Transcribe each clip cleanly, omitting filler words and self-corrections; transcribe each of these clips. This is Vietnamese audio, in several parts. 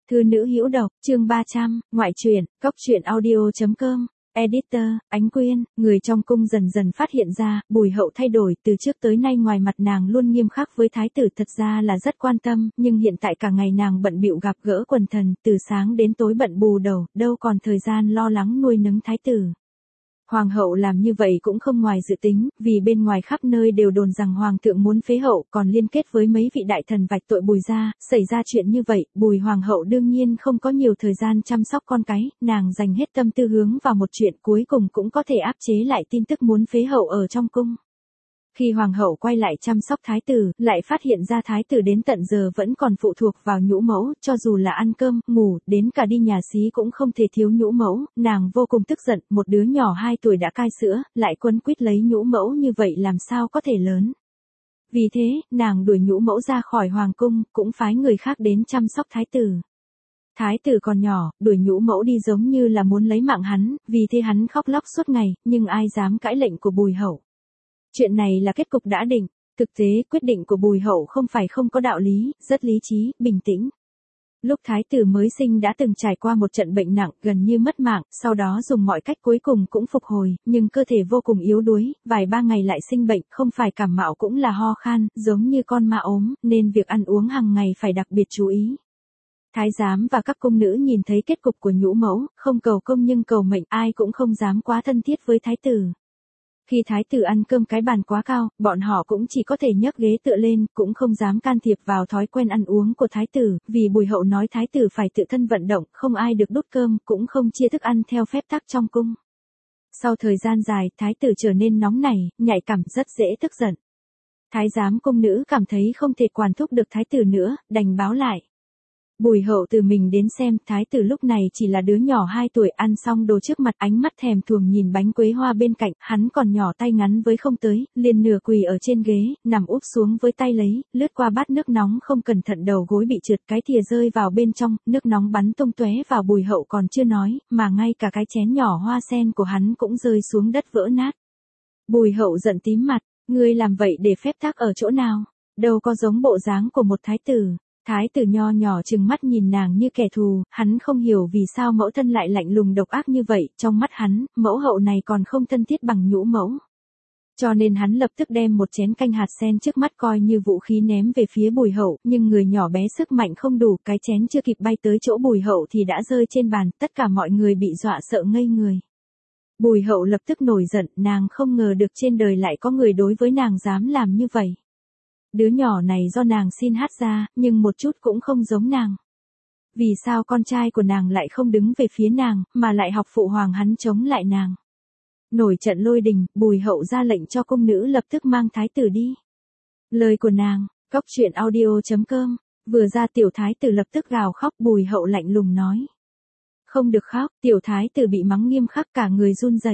Thư nữ hữu độc, chương 300, ngoại truyện, cốc truyện audio.com, editor, Ánh Quyên. Người trong cung dần dần phát hiện ra, Bùi Hậu thay đổi, từ trước tới nay ngoài mặt nàng luôn nghiêm khắc với thái tử, thật ra là rất quan tâm, nhưng hiện tại cả ngày nàng bận bịu gặp gỡ quần thần, từ sáng đến tối bận bù đầu, đâu còn thời gian lo lắng nuôi nấng thái tử. Hoàng hậu làm như vậy cũng không ngoài dự tính, vì bên ngoài khắp nơi đều đồn rằng hoàng thượng muốn phế hậu, còn liên kết với mấy vị đại thần vạch tội Bùi gia. Xảy ra chuyện như vậy, Bùi hoàng hậu đương nhiên không có nhiều thời gian chăm sóc con cái, nàng dành hết tâm tư hướng vào một chuyện, cuối cùng cũng có thể áp chế lại tin tức muốn phế hậu ở trong cung. Khi hoàng hậu quay lại chăm sóc thái tử, lại phát hiện ra thái tử đến tận giờ vẫn còn phụ thuộc vào nhũ mẫu, cho dù là ăn cơm, ngủ, đến cả đi nhà xí cũng không thể thiếu nhũ mẫu, nàng vô cùng tức giận, một đứa nhỏ 2 tuổi đã cai sữa, lại quấn quýt lấy nhũ mẫu như vậy làm sao có thể lớn. Vì thế, nàng đuổi nhũ mẫu ra khỏi hoàng cung, cũng phái người khác đến chăm sóc thái tử. Thái tử còn nhỏ, đuổi nhũ mẫu đi giống như là muốn lấy mạng hắn, vì thế hắn khóc lóc suốt ngày, nhưng ai dám cãi lệnh của Bùi hậu. Chuyện này là kết cục đã định, thực tế quyết định của Bùi hậu không phải không có đạo lý, rất lý trí, bình tĩnh. Lúc thái tử mới sinh đã từng trải qua một trận bệnh nặng, gần như mất mạng, sau đó dùng mọi cách cuối cùng cũng phục hồi, nhưng cơ thể vô cùng yếu đuối, vài ba ngày lại sinh bệnh, không phải cảm mạo cũng là ho khan, giống như con ma ốm, nên việc ăn uống hàng ngày phải đặc biệt chú ý. Thái giám và các cung nữ nhìn thấy kết cục của nhũ mẫu, không cầu công nhưng cầu mệnh, ai cũng không dám quá thân thiết với thái tử. Khi thái tử ăn cơm cái bàn quá cao, bọn họ cũng chỉ có thể nhấc ghế tựa lên, cũng không dám can thiệp vào thói quen ăn uống của thái tử, vì Bùi hậu nói thái tử phải tự thân vận động, không ai được đút cơm, cũng không chia thức ăn theo phép tắc trong cung. Sau thời gian dài, thái tử trở nên nóng nảy, nhạy cảm, rất dễ tức giận. Thái giám cung nữ cảm thấy không thể quản thúc được thái tử nữa, đành báo lại. Bùi hậu tự mình đến xem, thái tử lúc này chỉ là đứa nhỏ 2 tuổi, ăn xong đồ trước mặt, ánh mắt thèm thuồng nhìn bánh quế hoa bên cạnh, hắn còn nhỏ tay ngắn với không tới, liền nửa quỳ ở trên ghế, nằm úp xuống với tay lấy, lướt qua bát nước nóng không cẩn thận đầu gối bị trượt, cái thìa rơi vào bên trong, nước nóng bắn tung tóe vào. Bùi hậu còn chưa nói, mà ngay cả cái chén nhỏ hoa sen của hắn cũng rơi xuống đất vỡ nát. Bùi hậu giận tím mặt, ngươi làm vậy để phép tắc ở chỗ nào, đâu có giống bộ dáng của một thái tử. Thái tử nho nhỏ trừng mắt nhìn nàng như kẻ thù, hắn không hiểu vì sao mẫu thân lại lạnh lùng độc ác như vậy, trong mắt hắn, mẫu hậu này còn không thân thiết bằng nhũ mẫu. Cho nên hắn lập tức đem một chén canh hạt sen trước mắt coi như vũ khí ném về phía Bùi hậu, nhưng người nhỏ bé sức mạnh không đủ, cái chén chưa kịp bay tới chỗ Bùi hậu thì đã rơi trên bàn, tất cả mọi người bị dọa sợ ngây người. Bùi hậu lập tức nổi giận, nàng không ngờ được trên đời lại có người đối với nàng dám làm như vậy. Đứa nhỏ này do nàng xin hát ra, nhưng một chút cũng không giống nàng. Vì sao con trai của nàng lại không đứng về phía nàng, mà lại học phụ hoàng hắn chống lại nàng? Nổi trận lôi đình, Bùi hậu ra lệnh cho cung nữ lập tức mang thái tử đi. Lời của nàng, cốc truyện audio.com, vừa ra tiểu thái tử lập tức gào khóc. Bùi hậu lạnh lùng nói. Không được khóc, tiểu thái tử bị mắng nghiêm khắc cả người run rẩy.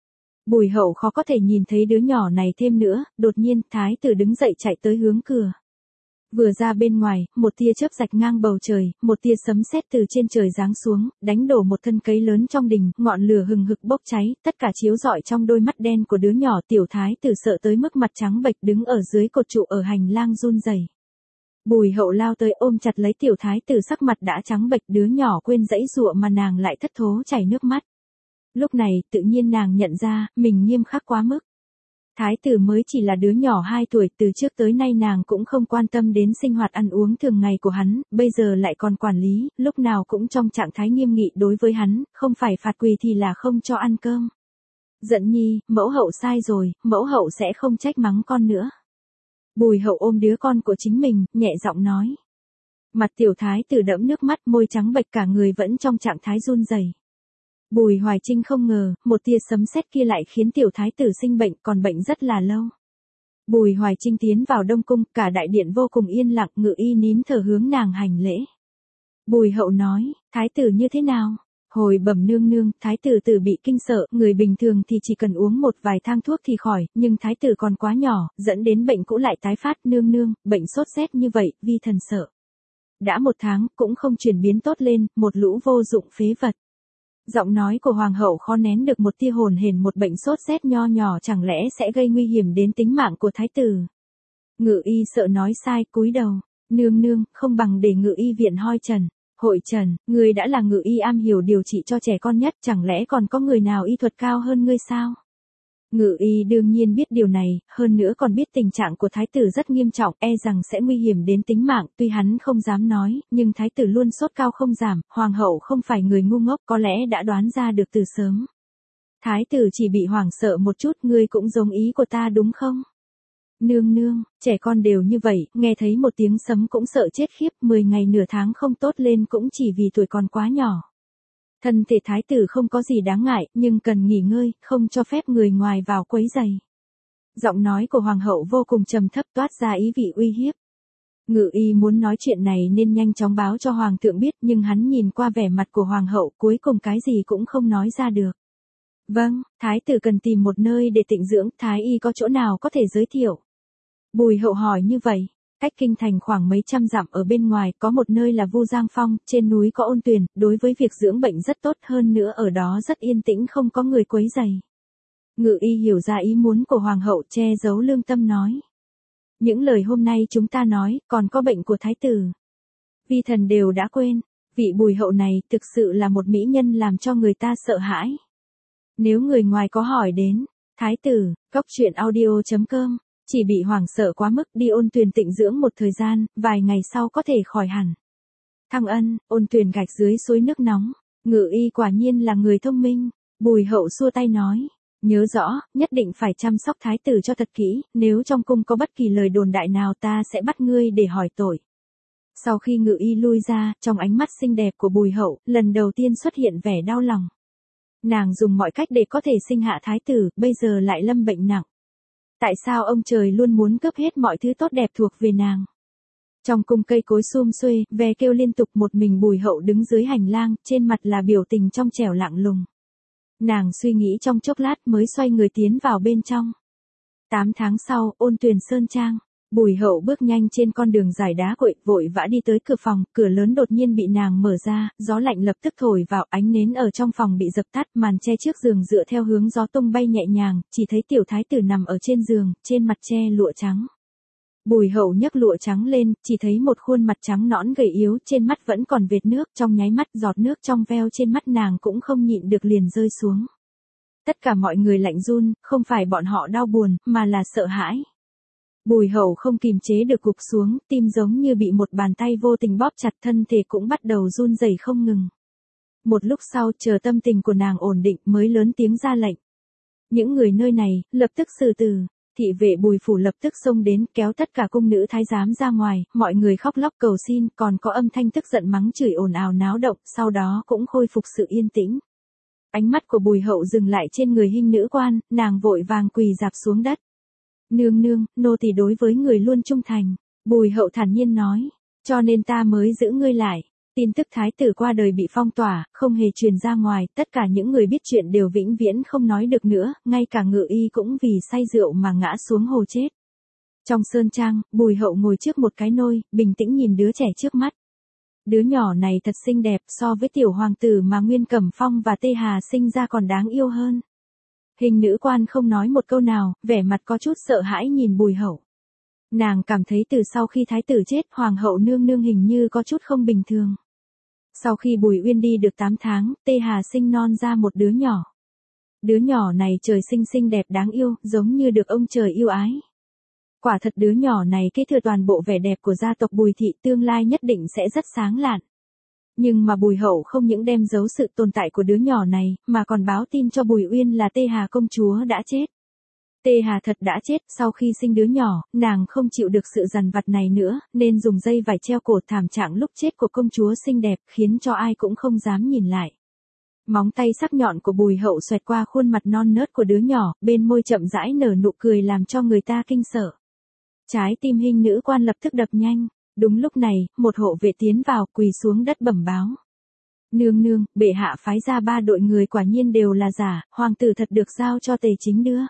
Bùi hậu khó có thể nhìn thấy đứa nhỏ này thêm nữa, đột nhiên, thái tử đứng dậy chạy tới hướng cửa. Vừa ra bên ngoài, một tia chớp rạch ngang bầu trời, một tia sấm sét từ trên trời giáng xuống, đánh đổ một thân cây lớn trong đình, ngọn lửa hừng hực bốc cháy, tất cả chiếu rọi trong đôi mắt đen của đứa nhỏ. Tiểu thái tử sợ tới mức mặt trắng bệch, đứng ở dưới cột trụ ở hành lang run rẩy. Bùi hậu lao tới ôm chặt lấy tiểu thái tử, sắc mặt đã trắng bệch, đứa nhỏ quên giãy giụa mà nàng lại thất thố chảy nước mắt. Lúc này, tự nhiên nàng nhận ra, mình nghiêm khắc quá mức. Thái tử mới chỉ là đứa nhỏ 2 tuổi, từ trước tới nay nàng cũng không quan tâm đến sinh hoạt ăn uống thường ngày của hắn, bây giờ lại còn quản lý, lúc nào cũng trong trạng thái nghiêm nghị đối với hắn, không phải phạt quỳ thì là không cho ăn cơm. Giận nhi, mẫu hậu sai rồi, mẫu hậu sẽ không trách mắng con nữa. Bùi hậu ôm đứa con của chính mình, nhẹ giọng nói. Mặt tiểu thái tử đẫm nước mắt, môi trắng bệch, cả người vẫn trong trạng thái run rẩy. Bùi Hoài Trinh không ngờ, một tia sấm sét kia lại khiến tiểu thái tử sinh bệnh, còn bệnh rất là lâu. Bùi Hoài Trinh tiến vào Đông Cung, cả đại điện vô cùng yên lặng, Ngự y nín thở hướng nàng hành lễ. Bùi hậu nói, thái tử như thế nào? Hồi bẩm nương nương, thái tử bị kinh sợ, người bình thường thì chỉ cần uống một vài thang thuốc thì khỏi, nhưng thái tử còn quá nhỏ, dẫn đến bệnh cũ lại tái phát. Nương nương, bệnh sốt rét như vậy, vi thần sợ. Đã 1 tháng, cũng không chuyển biến tốt lên, một lũ vô dụng phế vật. Giọng nói của hoàng hậu khó nén được một tia hồn hển, một bệnh sốt rét nho nhỏ chẳng lẽ sẽ gây nguy hiểm đến tính mạng của thái tử. Ngự y sợ nói sai, cúi đầu. Nương nương, không bằng để ngự y viện hoi trần. Hội Trần, ngươi đã là ngự y am hiểu điều trị cho trẻ con nhất, chẳng lẽ còn có người nào y thuật cao hơn ngươi sao? Ngự y đương nhiên biết điều này, hơn nữa còn biết tình trạng của thái tử rất nghiêm trọng, e rằng sẽ nguy hiểm đến tính mạng, tuy hắn không dám nói, nhưng thái tử luôn sốt cao không giảm, hoàng hậu không phải người ngu ngốc, có lẽ đã đoán ra được từ sớm. Thái tử chỉ bị hoảng sợ một chút, ngươi cũng giống ý của ta đúng không? Nương nương, trẻ con đều như vậy, nghe thấy một tiếng sấm cũng sợ chết khiếp, 10 ngày nửa tháng không tốt lên cũng chỉ vì tuổi còn quá nhỏ. Thân thể thái tử không có gì đáng ngại, nhưng cần nghỉ ngơi, không cho phép người ngoài vào quấy rầy. Giọng nói của hoàng hậu vô cùng trầm thấp toát ra ý vị uy hiếp. Ngự y muốn nói chuyện này nên nhanh chóng báo cho hoàng thượng biết, nhưng hắn nhìn qua vẻ mặt của hoàng hậu, cuối cùng cái gì cũng không nói ra được. Vâng, thái tử cần tìm một nơi để tịnh dưỡng, thái y có chỗ nào có thể giới thiệu? Bùi hậu hỏi như vậy. Cách kinh thành khoảng mấy trăm dặm ở bên ngoài có một nơi là Vu Giang Phong, trên núi có ôn tuyền, đối với việc dưỡng bệnh rất tốt, hơn nữa ở đó rất yên tĩnh không có người quấy rầy. Ngự y hiểu ra ý muốn của hoàng hậu, che giấu lương tâm nói. Những lời hôm nay chúng ta nói, còn có bệnh của thái tử. Vi thần đều đã quên, vị bùi hậu này thực sự là một mỹ nhân làm cho người ta sợ hãi. Nếu người ngoài có hỏi đến, thái tử, coctruyện.audio.com, chỉ bị hoảng sợ quá mức đi ôn tuyền tịnh dưỡng một thời gian, vài ngày sau có thể khỏi hẳn. Thăng Ân, ôn tuyền gạch dưới suối nước nóng, ngự y quả nhiên là người thông minh, bùi hậu xua tay nói. Nhớ rõ, nhất định phải chăm sóc thái tử cho thật kỹ, nếu trong cung có bất kỳ lời đồn đại nào ta sẽ bắt ngươi để hỏi tội. Sau khi ngự y lui ra, trong ánh mắt xinh đẹp của bùi hậu, lần đầu tiên xuất hiện vẻ đau lòng. Nàng dùng mọi cách để có thể sinh hạ thái tử, bây giờ lại lâm bệnh nặng. Tại sao ông trời luôn muốn cướp hết mọi thứ tốt đẹp thuộc về nàng? Trong cung cây cối sum xuê, ve kêu liên tục, một mình bùi hậu đứng dưới hành lang, trên mặt là biểu tình trong trẻo lạnh lùng. Nàng suy nghĩ trong chốc lát mới xoay người tiến vào bên trong. 8 tháng sau, ôn tuyền sơn trang. Bùi hậu bước nhanh trên con đường dài đá cuội, vội vã đi tới cửa phòng, cửa lớn đột nhiên bị nàng mở ra, gió lạnh lập tức thổi vào, ánh nến ở trong phòng bị dập tắt, màn che trước giường dựa theo hướng gió tung bay nhẹ nhàng, chỉ thấy tiểu thái tử nằm ở trên giường, trên mặt che lụa trắng. Bùi hậu nhấc lụa trắng lên, chỉ thấy một khuôn mặt trắng nõn gầy yếu, trên mắt vẫn còn vệt nước, trong nháy mắt giọt nước trong veo trên mắt nàng cũng không nhịn được liền rơi xuống. Tất cả mọi người lạnh run, không phải bọn họ đau buồn, mà là sợ hãi. Bùi hậu không kìm chế được gục xuống, tim giống như bị một bàn tay vô tình bóp chặt, thân thể cũng bắt đầu run rẩy không ngừng. Một lúc sau, chờ tâm tình của nàng ổn định mới lớn tiếng ra lệnh. Những người nơi này, lập tức xử tử. Thị vệ Bùi phủ lập tức xông đến, kéo tất cả cung nữ thái giám ra ngoài, mọi người khóc lóc cầu xin, còn có âm thanh tức giận mắng chửi ồn ào náo động, sau đó cũng khôi phục sự yên tĩnh. Ánh mắt của Bùi hậu dừng lại trên người hinh nữ quan, nàng vội vàng quỳ rạp xuống đất. Nương nương, nô tỳ đối với người luôn trung thành. Bùi hậu thản nhiên nói, cho nên ta mới giữ ngươi lại. Tin tức thái tử qua đời bị phong tỏa, không hề truyền ra ngoài, tất cả những người biết chuyện đều vĩnh viễn không nói được nữa, ngay cả ngự y cũng vì say rượu mà ngã xuống hồ chết. Trong sơn trang, bùi hậu ngồi trước một cái nôi, bình tĩnh nhìn đứa trẻ trước mắt. Đứa nhỏ này thật xinh đẹp, so với tiểu hoàng tử mà Nguyên Cẩm Phong và Tê Hà sinh ra còn đáng yêu hơn. Hình nữ quan không nói một câu nào, vẻ mặt có chút sợ hãi nhìn bùi hậu. Nàng cảm thấy từ sau khi thái tử chết, hoàng hậu nương nương hình như có chút không bình thường. Sau khi Bùi Uyên đi được 8 tháng, Tê Hà sinh non ra một đứa nhỏ. Đứa nhỏ này trời sinh xinh đẹp đáng yêu, giống như được ông trời yêu ái. Quả thật đứa nhỏ này kế thừa toàn bộ vẻ đẹp của gia tộc Bùi thị, tương lai nhất định sẽ rất sáng lạn. Nhưng mà Bùi hậu không những đem giấu sự tồn tại của đứa nhỏ này, mà còn báo tin cho Bùi Uyên là Tê Hà công chúa đã chết. Tê Hà thật đã chết, sau khi sinh đứa nhỏ, nàng không chịu được sự dằn vặt này nữa, nên dùng dây vải treo cổ. Thảm trạng lúc chết của công chúa xinh đẹp, khiến cho ai cũng không dám nhìn lại. Móng tay sắc nhọn của Bùi hậu xoẹt qua khuôn mặt non nớt của đứa nhỏ, bên môi chậm rãi nở nụ cười làm cho người ta kinh sợ. Trái tim hinh nữ quan lập tức đập nhanh. Đúng lúc này, một hộ vệ tiến vào, quỳ xuống đất bẩm báo. Nương nương, bệ hạ phái ra 3 đội người quả nhiên đều là giả, hoàng tử thật được giao cho Tề Chính đưa.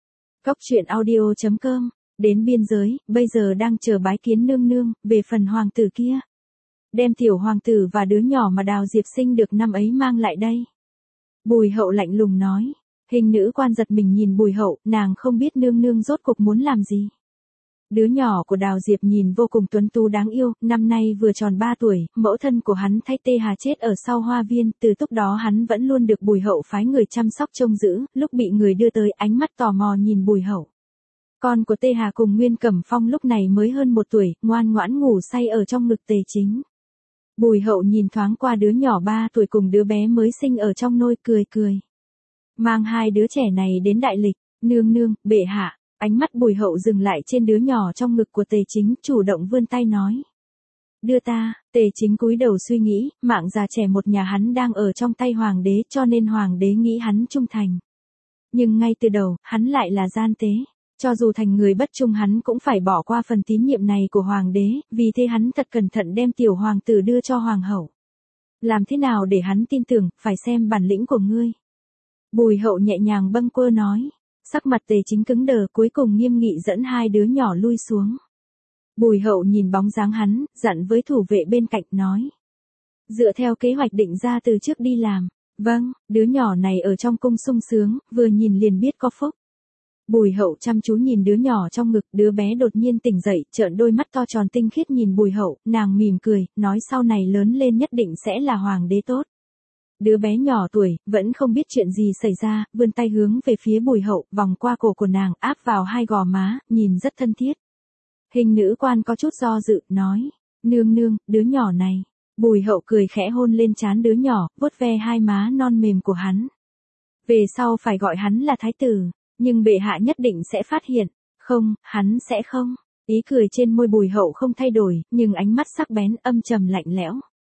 Coctruyện.audio.com, đến biên giới, bây giờ đang chờ bái kiến nương nương, về phần hoàng tử kia. Đem tiểu hoàng tử và đứa nhỏ mà Đào Diệp sinh được năm ấy mang lại đây. Bùi hậu lạnh lùng nói. Hình nữ quan giật mình nhìn bùi hậu, nàng không biết nương nương rốt cuộc muốn làm gì. Đứa nhỏ của Đào Diệp nhìn vô cùng tuấn tú đáng yêu, năm nay vừa tròn 3 tuổi, mẫu thân của hắn thay Tê Hà chết ở sau hoa viên, từ lúc đó hắn vẫn luôn được Bùi Hậu phái người chăm sóc trông giữ, lúc bị người đưa tới ánh mắt tò mò nhìn Bùi Hậu. Con của Tê Hà cùng Nguyên Cẩm Phong lúc này mới hơn 1 tuổi, ngoan ngoãn ngủ say ở trong ngực Tề Chính. Bùi Hậu nhìn thoáng qua đứa nhỏ 3 tuổi cùng đứa bé mới sinh ở trong nôi cười cười. Mang 2 đứa trẻ này đến đại lịch, nương nương, bệ hạ. Ánh mắt Bùi Hậu dừng lại trên đứa nhỏ trong ngực của Tề Chính, chủ động vươn tay nói. Đưa ta, Tề Chính cúi đầu suy nghĩ, mạng già trẻ một nhà hắn đang ở trong tay hoàng đế cho nên hoàng đế nghĩ hắn trung thành. Nhưng ngay từ đầu, hắn lại là gian tế. Cho dù thành người bất trung hắn cũng phải bỏ qua phần tín nhiệm này của hoàng đế, vì thế hắn thật cẩn thận đem tiểu hoàng tử đưa cho hoàng hậu. Làm thế nào để hắn tin tưởng, phải xem bản lĩnh của ngươi. Bùi Hậu nhẹ nhàng bâng quơ nói. Sắc mặt Tề Chính cứng đờ, cuối cùng nghiêm nghị dẫn 2 đứa nhỏ lui xuống. Bùi Hậu nhìn bóng dáng hắn, dặn với thủ vệ bên cạnh nói. Dựa theo kế hoạch định ra từ trước đi làm. Vâng, đứa nhỏ này ở trong cung sung sướng, vừa nhìn liền biết có phúc. Bùi Hậu chăm chú nhìn đứa nhỏ trong ngực, đứa bé đột nhiên tỉnh dậy, trợn đôi mắt to tròn tinh khiết nhìn Bùi Hậu, nàng mỉm cười, nói sau này lớn lên nhất định sẽ là hoàng đế tốt. Đứa bé nhỏ tuổi, vẫn không biết chuyện gì xảy ra, vươn tay hướng về phía Bùi Hậu, vòng qua cổ của nàng, áp vào 2 gò má, nhìn rất thân thiết. Hình nữ quan có chút do dự, nói, nương nương, đứa nhỏ này. Bùi Hậu cười khẽ hôn lên trán đứa nhỏ, vuốt ve 2 má non mềm của hắn. Về sau phải gọi hắn là thái tử, nhưng bệ hạ nhất định sẽ phát hiện. Không, hắn sẽ không. Ý cười trên môi Bùi Hậu không thay đổi, nhưng ánh mắt sắc bén âm trầm lạnh lẽo.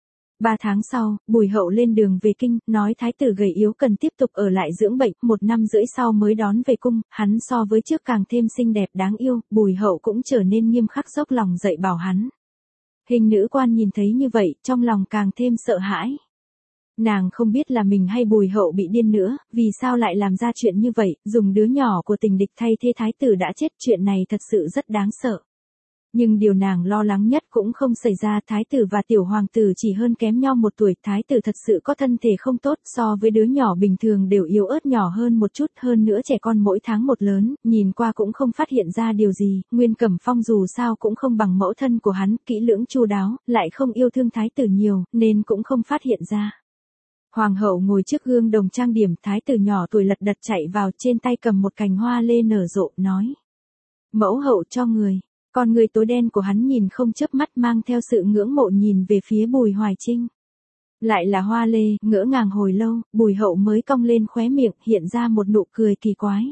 3 tháng sau, Bùi Hậu lên đường về kinh, nói thái tử gầy yếu cần tiếp tục ở lại dưỡng bệnh, 1 năm rưỡi sau mới đón về cung, hắn so với trước càng thêm xinh đẹp đáng yêu, Bùi Hậu cũng trở nên nghiêm khắc dốc lòng dạy bảo hắn. Hình nữ quan nhìn thấy như vậy, trong lòng càng thêm sợ hãi. Nàng không biết là mình hay Bùi Hậu bị điên nữa, vì sao lại làm ra chuyện như vậy, dùng đứa nhỏ của tình địch thay thế thái tử đã chết, chuyện này thật sự rất đáng sợ. Nhưng điều nàng lo lắng nhất cũng không xảy ra, thái tử và tiểu hoàng tử chỉ hơn kém nhau 1 tuổi, thái tử thật sự có thân thể không tốt, so với đứa nhỏ bình thường đều yếu ớt nhỏ hơn một chút, hơn nữa trẻ con mỗi tháng một lớn, nhìn qua cũng không phát hiện ra điều gì, Nguyên Cẩm Phong dù sao cũng không bằng mẫu thân của hắn, kỹ lưỡng chu đáo, lại không yêu thương thái tử nhiều, nên cũng không phát hiện ra. Hoàng hậu ngồi trước gương đồng trang điểm, thái tử nhỏ tuổi lật đật chạy vào, trên tay cầm một cành hoa lê nở rộ, nói. Mẫu hậu cho người. Con người tối đen của hắn nhìn không chớp mắt, mang theo sự ngưỡng mộ nhìn về phía Bùi Hoài Trinh. Lại là hoa lê, ngỡ ngàng hồi lâu, Bùi Hậu mới cong lên khóe miệng, hiện ra một nụ cười kỳ quái.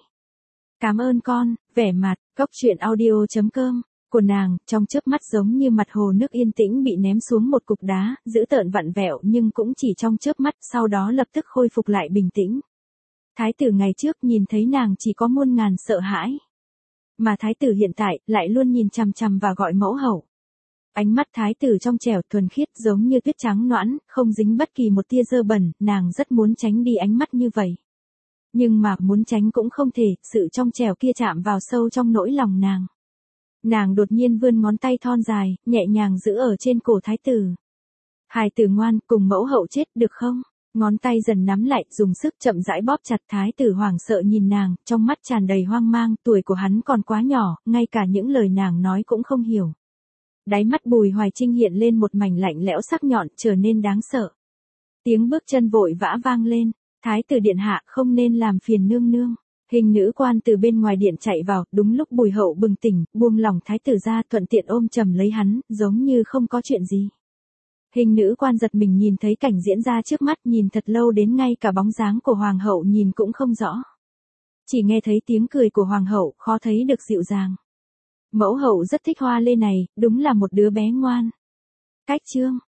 Cảm ơn con, vẻ mặt, cốc truyện audio.com, của nàng, trong chớp mắt giống như mặt hồ nước yên tĩnh bị ném xuống một cục đá, dữ tợn vặn vẹo nhưng cũng chỉ trong chớp mắt, sau đó lập tức khôi phục lại bình tĩnh. Thái tử ngày trước nhìn thấy nàng chỉ có muôn ngàn sợ hãi. Mà thái tử hiện tại, lại luôn nhìn chằm chằm và gọi mẫu hậu. Ánh mắt thái tử trong trẻo thuần khiết giống như tuyết trắng nõn, không dính bất kỳ một tia dơ bẩn, nàng rất muốn tránh đi ánh mắt như vậy. Nhưng mà muốn tránh cũng không thể, sự trong trẻo kia chạm vào sâu trong nỗi lòng nàng. Nàng đột nhiên vươn ngón tay thon dài, nhẹ nhàng giữ ở trên cổ thái tử. Hài tử ngoan, cùng mẫu hậu chết được không? Ngón tay dần nắm lại, dùng sức chậm rãi bóp chặt, thái tử hoảng sợ nhìn nàng, trong mắt tràn đầy hoang mang, tuổi của hắn còn quá nhỏ, ngay cả những lời nàng nói cũng không hiểu. Đáy mắt Bùi Hoài Trinh hiện lên một mảnh lạnh lẽo sắc nhọn, trở nên đáng sợ. Tiếng bước chân vội vã vang lên, thái tử điện hạ không nên làm phiền nương nương. Hình nữ quan từ bên ngoài điện chạy vào, đúng lúc Bùi Hậu bừng tỉnh, buông lỏng thái tử ra, thuận tiện ôm chầm lấy hắn, giống như không có chuyện gì. Hình nữ quan giật mình nhìn thấy cảnh diễn ra trước mắt, nhìn thật lâu đến ngay cả bóng dáng của hoàng hậu nhìn cũng không rõ. Chỉ nghe thấy tiếng cười của hoàng hậu, khó thấy được dịu dàng. Mẫu hậu rất thích hoa lê này, đúng là một đứa bé ngoan. Cách chương